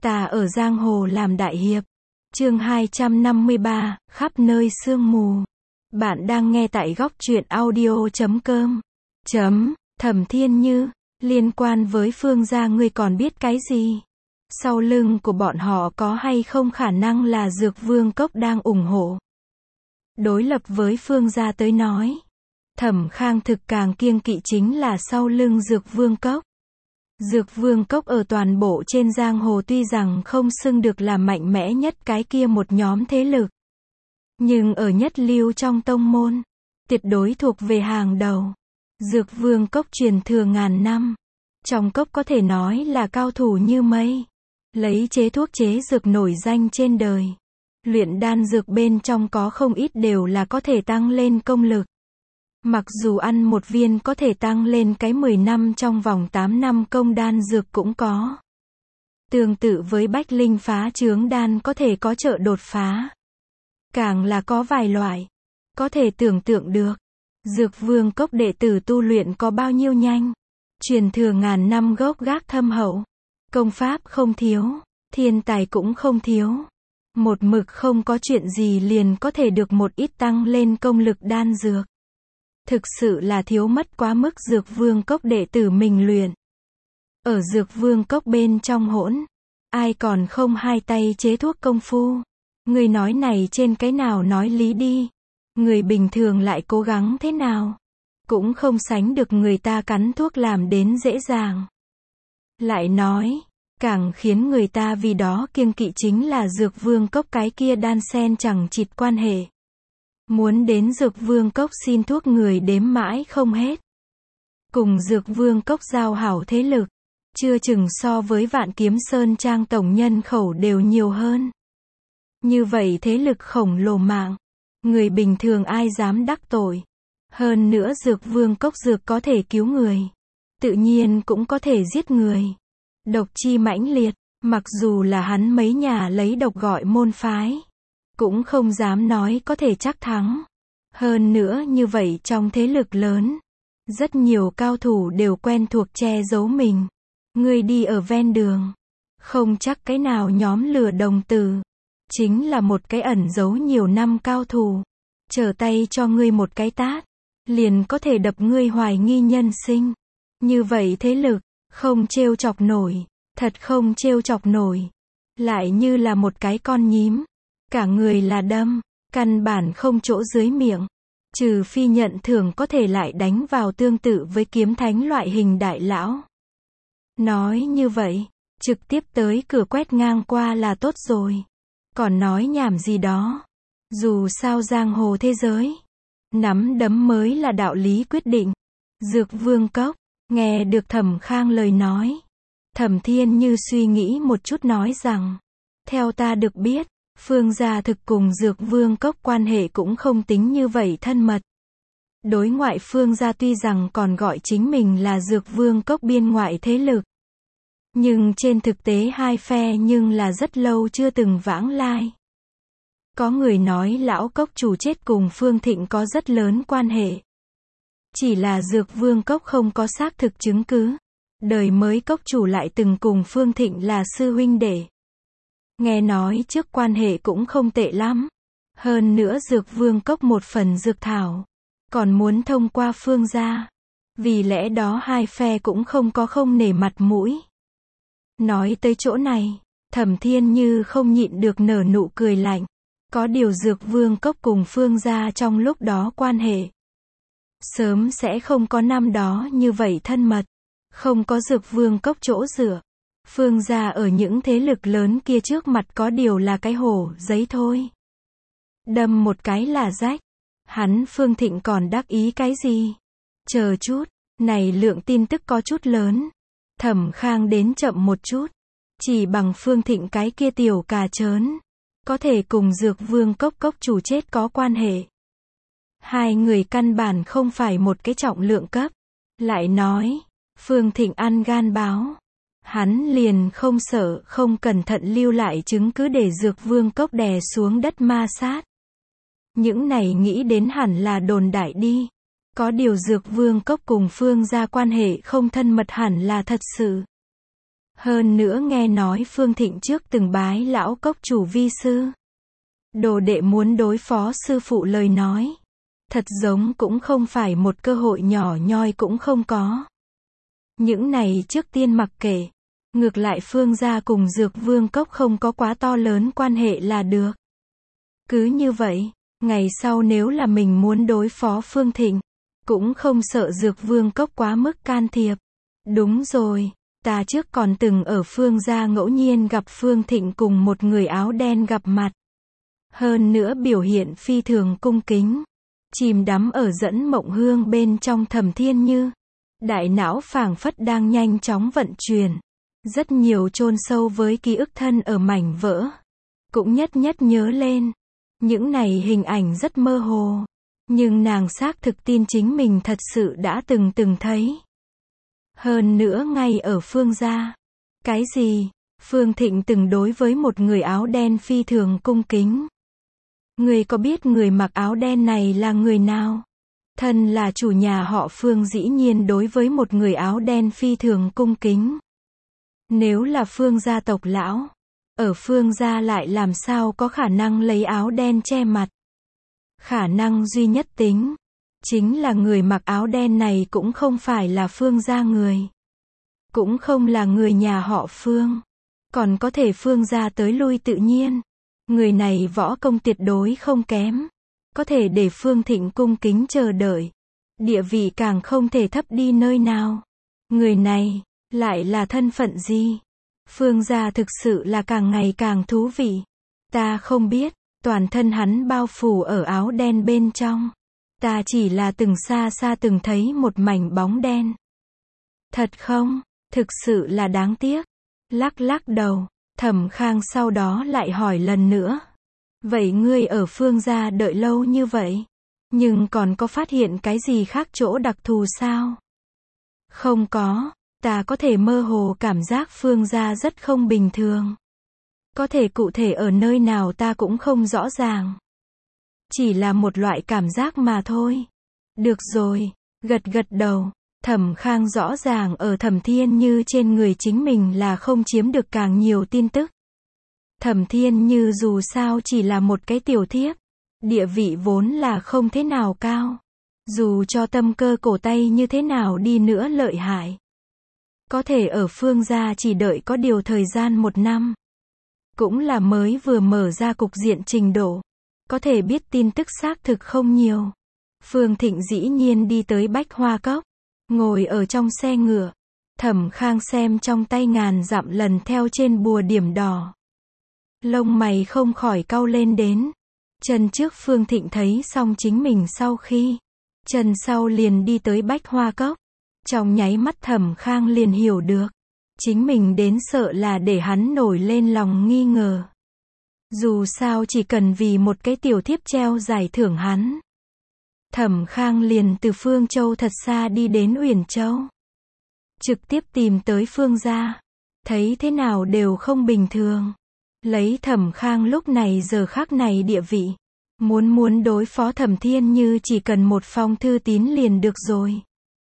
Ta ở giang hồ làm đại hiệp. Chương 253, khắp nơi sương mù. Bạn đang nghe tại góc truyện audio.com. Thẩm Thiên Như, liên quan với Phương gia ngươi còn biết cái gì? Sau lưng của bọn họ có hay không khả năng là Dược Vương Cốc đang ủng hộ? Đối lập với Phương gia tới nói, Thẩm Khang thực càng kiêng kỵ chính là sau lưng Dược Vương Cốc. Dược Vương Cốc ở toàn bộ trên giang hồ tuy rằng không xưng được là mạnh mẽ nhất cái kia một nhóm thế lực, nhưng ở nhất lưu trong tông môn, tuyệt đối thuộc về hàng đầu. Dược Vương Cốc truyền thừa ngàn năm, trong cốc có thể nói là cao thủ như mây, lấy chế thuốc chế dược nổi danh trên đời. Luyện đan dược bên trong có không ít đều là có thể tăng lên công lực. Mặc dù ăn một viên có thể tăng lên cái 10 năm trong vòng 8 năm công đan dược cũng có. Tương tự với bách linh phá chướng đan có thể có trợ đột phá. Càng là có vài loại. Có thể tưởng tượng được. Dược Vương Cốc đệ tử tu luyện có bao nhiêu nhanh. Truyền thừa ngàn năm gốc gác thâm hậu. Công pháp không thiếu. Thiên tài cũng không thiếu. Một mực không có chuyện gì liền có thể được một ít tăng lên công lực đan dược. Thực sự là thiếu mất quá mức Dược Vương Cốc đệ tử mình luyện. Ở Dược Vương Cốc bên trong hỗn, ai còn không hai tay chế thuốc công phu. Người nói này trên cái nào nói lý đi. Người bình thường lại cố gắng thế nào, cũng không sánh được người ta cắn thuốc làm đến dễ dàng. Lại nói, càng khiến người ta vì đó kiêng kỵ chính là Dược Vương Cốc cái kia đan sen chẳng chịt quan hệ. Muốn đến Dược Vương Cốc xin thuốc người đếm mãi không hết. Cùng Dược Vương Cốc giao hảo thế lực, chưa chừng so với Vạn Kiếm Sơn Trang tổng nhân khẩu đều nhiều hơn. Như vậy thế lực khổng lồ mạng, người bình thường ai dám đắc tội. Hơn nữa Dược Vương Cốc dược có thể cứu người, tự nhiên cũng có thể giết người. Độc chi mãnh liệt, mặc dù là hắn mấy nhà lấy độc gọi môn phái, cũng không dám nói có thể chắc thắng. Hơn nữa như vậy trong thế lực lớn, rất nhiều cao thủ đều quen thuộc che giấu mình. Ngươi đi ở ven đường, không chắc cái nào nhóm lửa đồng tử, chính là một cái ẩn giấu nhiều năm cao thủ, trở tay cho ngươi một cái tát, liền có thể đập ngươi hoài nghi nhân sinh. Như vậy thế lực, không trêu chọc nổi, thật không trêu chọc nổi. Lại như là một cái con nhím, cả người là đâm, căn bản không chỗ dưới miệng. Trừ phi nhận thưởng có thể lại đánh vào tương tự với kiếm thánh loại hình đại lão. Nói như vậy, trực tiếp tới cửa quét ngang qua là tốt rồi. Còn nói nhảm gì đó. Dù sao giang hồ thế giới, nắm đấm mới là đạo lý quyết định. Dược Vương Cốc, nghe được Thẩm Khang lời nói. Thẩm Thiên Như suy nghĩ một chút nói rằng, theo ta được biết, Phương gia thực cùng Dược Vương Cốc quan hệ cũng không tính như vậy thân mật. Đối ngoại Phương gia tuy rằng còn gọi chính mình là Dược Vương Cốc biên ngoại thế lực, nhưng trên thực tế hai phe nhưng là rất lâu chưa từng vãng lai. Có người nói lão cốc chủ chết cùng Phương Thịnh có rất lớn quan hệ. Chỉ là Dược Vương Cốc không có xác thực chứng cứ. Đời mới cốc chủ lại từng cùng Phương Thịnh là sư huynh đệ. Nghe nói trước quan hệ cũng không tệ lắm. Hơn nữa Dược Vương Cốc một phần dược thảo, còn muốn thông qua Phương gia. Vì lẽ đó hai phe cũng không nể mặt mũi. Nói tới chỗ này, Thẩm Thiên Như không nhịn được nở nụ cười lạnh. Có điều Dược Vương Cốc cùng Phương gia trong lúc đó quan hệ, sớm sẽ không có năm đó như vậy thân mật. Không có Dược Vương Cốc chỗ dựa, Phương gia ở những thế lực lớn kia trước mặt có điều là cái hổ giấy thôi. Đâm một cái là rách. Hắn Phương Thịnh còn đắc ý cái gì? Chờ chút, này lượng tin tức có chút lớn. Thẩm Khang đến chậm một chút. Chỉ bằng Phương Thịnh cái kia tiểu cà trớn, có thể cùng Dược Vương Cốc cốc chủ chết có quan hệ. Hai người căn bản không phải một cái trọng lượng cấp. Lại nói, Phương Thịnh ăn gan báo. Hắn liền không sợ không cẩn thận lưu lại chứng cứ để Dược Vương Cốc đè xuống đất ma sát. Những này nghĩ đến hẳn là đồn đại đi. Có điều Dược Vương Cốc cùng Phương gia quan hệ không thân mật hẳn là thật sự. Hơn nữa nghe nói Phương Thịnh trước từng bái lão cốc chủ vi sư. Đồ đệ muốn đối phó sư phụ lời nói. Thật giống cũng không phải một cơ hội nhỏ nhoi cũng không có. Những này trước tiên mặc kệ. Ngược lại Phương gia cùng Dược Vương Cốc không có quá to lớn quan hệ là được. Cứ như vậy, ngày sau nếu là mình muốn đối phó Phương Thịnh, cũng không sợ Dược Vương Cốc quá mức can thiệp. Đúng rồi, ta trước còn từng ở Phương gia ngẫu nhiên gặp Phương Thịnh cùng một người áo đen gặp mặt. Hơn nữa biểu hiện phi thường cung kính. Chìm đắm ở dẫn mộng hương bên trong Thẩm Thiên Như. Đại não phảng phất đang nhanh chóng vận chuyển. Rất nhiều chôn sâu với ký ức thân ở mảnh vỡ. Cũng nhất nhất nhớ lên. Những này hình ảnh rất mơ hồ. Nhưng nàng xác thực tin chính mình thật sự đã từng thấy. Hơn nữa ngay ở Phương gia. Cái gì? Phương Thịnh từng đối với một người áo đen phi thường cung kính. Người có biết người mặc áo đen này là người nào? Thân là chủ nhà họ Phương dĩ nhiên đối với một người áo đen phi thường cung kính. Nếu là Phương gia tộc lão, ở Phương gia lại làm sao có khả năng lấy áo đen che mặt? Khả năng duy nhất tính, chính là người mặc áo đen này cũng không phải là Phương gia người. Cũng không là người nhà họ Phương. Còn có thể Phương gia tới lui tự nhiên. Người này võ công tuyệt đối không kém. Có thể để Phương Thịnh cung kính chờ đợi. Địa vị càng không thể thấp đi nơi nào. Người này, lại là thân phận gì? Phương gia thực sự là càng ngày càng thú vị. Ta không biết, toàn thân hắn bao phủ ở áo đen bên trong. Ta chỉ là từng xa xa từng thấy một mảnh bóng đen. Thật không? Thực sự là đáng tiếc. Lắc lắc đầu, Thẩm Khang sau đó lại hỏi lần nữa. Vậy ngươi ở Phương gia đợi lâu như vậy, nhưng còn có phát hiện cái gì khác chỗ đặc thù sao? Không có, ta có thể mơ hồ cảm giác Phương gia rất không bình thường. Có thể cụ thể ở nơi nào ta cũng không rõ ràng. Chỉ là một loại cảm giác mà thôi. Được rồi, gật gật đầu. Thẩm Khang rõ ràng ở Thẩm Thiên Như trên người chính mình là không chiếm được càng nhiều tin tức. Thẩm Thiên Như dù sao chỉ là một cái tiểu thiếp. Địa vị vốn là không thế nào cao. Dù cho tâm cơ cổ tay như thế nào đi nữa lợi hại. Có thể ở Phương gia chỉ đợi có điều thời gian 1 năm. Cũng là mới vừa mở ra cục diện trình độ. Có thể biết tin tức xác thực không nhiều. Phương Thịnh dĩ nhiên đi tới Bách Hoa Cốc. Ngồi ở trong xe ngựa. Thẩm Khang xem trong tay ngàn dặm lần theo trên bùa điểm đỏ. Lông mày không khỏi cau lên đến. Chân trước Phương Thịnh thấy xong chính mình sau khi. Chân sau liền đi tới Bách Hoa Cốc. Trong nháy mắt Thẩm Khang liền hiểu được. Chính mình đến sợ là để hắn nổi lên lòng nghi ngờ. Dù sao chỉ cần vì một cái tiểu thiếp treo giải thưởng hắn. Thẩm Khang liền từ Phương Châu thật xa đi đến Uyển Châu. Trực tiếp tìm tới Phương gia. Thấy thế nào đều không bình thường. Lấy Thẩm Khang lúc này giờ khắc này địa vị. Muốn đối phó Thẩm Thiên Như chỉ cần một phong thư tín liền được rồi.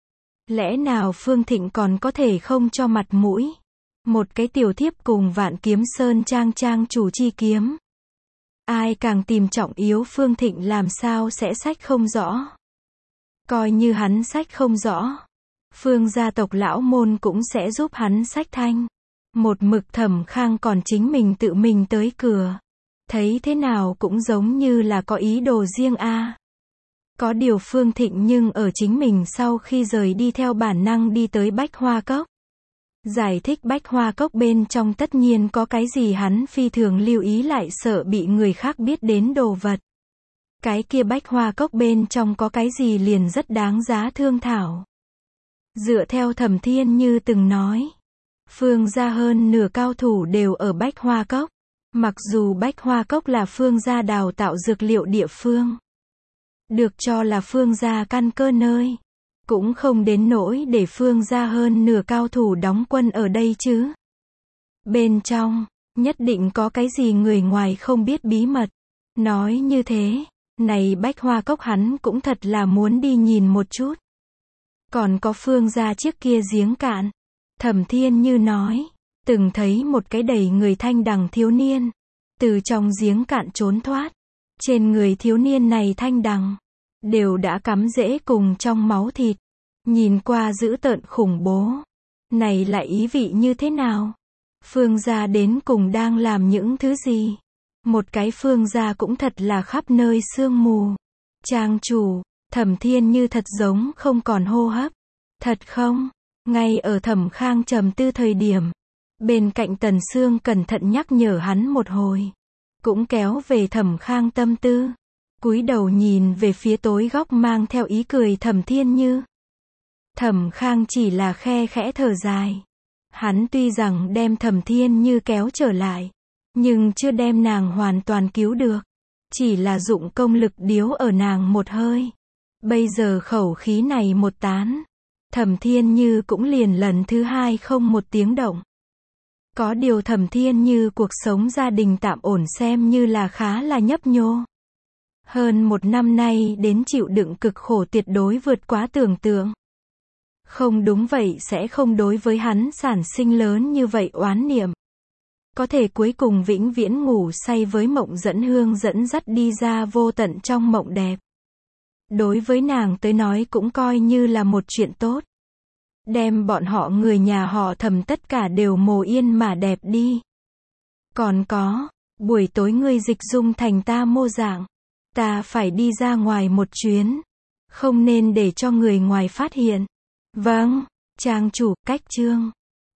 Lẽ nào Phương Thịnh còn có thể không cho mặt mũi? Một cái tiểu thiếp cùng Vạn Kiếm Sơn trang chủ chi kiếm. Ai càng tìm trọng yếu Phương Thịnh làm sao sẽ sách không rõ. Coi như hắn sách không rõ. Phương gia tộc lão môn cũng sẽ giúp hắn sách thanh. Một mực Thẩm Khang còn chính mình tự mình tới cửa. Thấy thế nào cũng giống như là có ý đồ riêng a. Có điều Phương Thịnh nhưng ở chính mình sau khi rời đi theo bản năng đi tới Bách Hoa Cốc. Giải thích Bách Hoa Cốc bên trong tất nhiên có cái gì hắn phi thường lưu ý lại sợ bị người khác biết đến đồ vật. Cái kia Bách Hoa Cốc bên trong có cái gì liền rất đáng giá thương thảo. Dựa theo Thẩm Thiên Như từng nói. Phương gia hơn nửa cao thủ đều ở Bách Hoa Cốc. Mặc dù Bách Hoa Cốc là Phương gia đào tạo dược liệu địa phương. Được cho là Phương gia căn cơ nơi. Cũng không đến nỗi để Phương gia hơn nửa cao thủ đóng quân ở đây chứ. Bên trong, nhất định có cái gì người ngoài không biết bí mật. Nói như thế, này Bách Hoa Cốc hắn cũng thật là muốn đi nhìn một chút. Còn có Phương gia chiếc kia giếng cạn. Thẩm Thiên Như nói, từng thấy một cái đầy người thanh đằng thiếu niên, từ trong giếng cạn trốn thoát. Trên người thiếu niên này thanh đằng, đều đã cắm rễ cùng trong máu thịt. Nhìn qua dữ tợn khủng bố. Này lại ý vị như thế nào? Phương gia đến cùng đang làm những thứ gì? Một cái Phương gia cũng thật là khắp nơi sương mù. Trang chủ, Thẩm Thiên Như thật giống không còn hô hấp. Thật không? Ngay ở Thẩm Khang trầm tư thời điểm, bên cạnh Tần Sương cẩn thận nhắc nhở hắn một hồi, cũng kéo về Thẩm Khang tâm tư. Cúi đầu nhìn về phía tối góc mang theo ý cười Thẩm Thiên Như. Thẩm Khang chỉ là khe khẽ thở dài. Hắn tuy rằng đem Thẩm Thiên Như kéo trở lại, nhưng chưa đem nàng hoàn toàn cứu được. Chỉ là dụng công lực điếu ở nàng một hơi. Bây giờ khẩu khí này một tán, Thẩm Thiên Như cũng liền lần thứ hai không một tiếng động. Có điều Thẩm Thiên Như cuộc sống gia đình tạm ổn xem như là khá là nhấp nhô. Hơn một năm nay đến chịu đựng cực khổ tuyệt đối vượt quá tưởng tượng. Không đúng vậy sẽ không đối với hắn sản sinh lớn như vậy oán niệm. Có thể cuối cùng vĩnh viễn ngủ say với Mộng Dẫn Hương dẫn dắt đi ra vô tận trong mộng đẹp. Đối với nàng tới nói cũng coi như là một chuyện tốt. Đem bọn họ người nhà họ Thẩm tất cả đều mồ yên mà đẹp đi. Còn có, buổi tối ngươi dịch dung thành ta mô dạng. Ta phải đi ra ngoài một chuyến. Không nên để cho người ngoài phát hiện. Vâng, trang chủ, cách chương.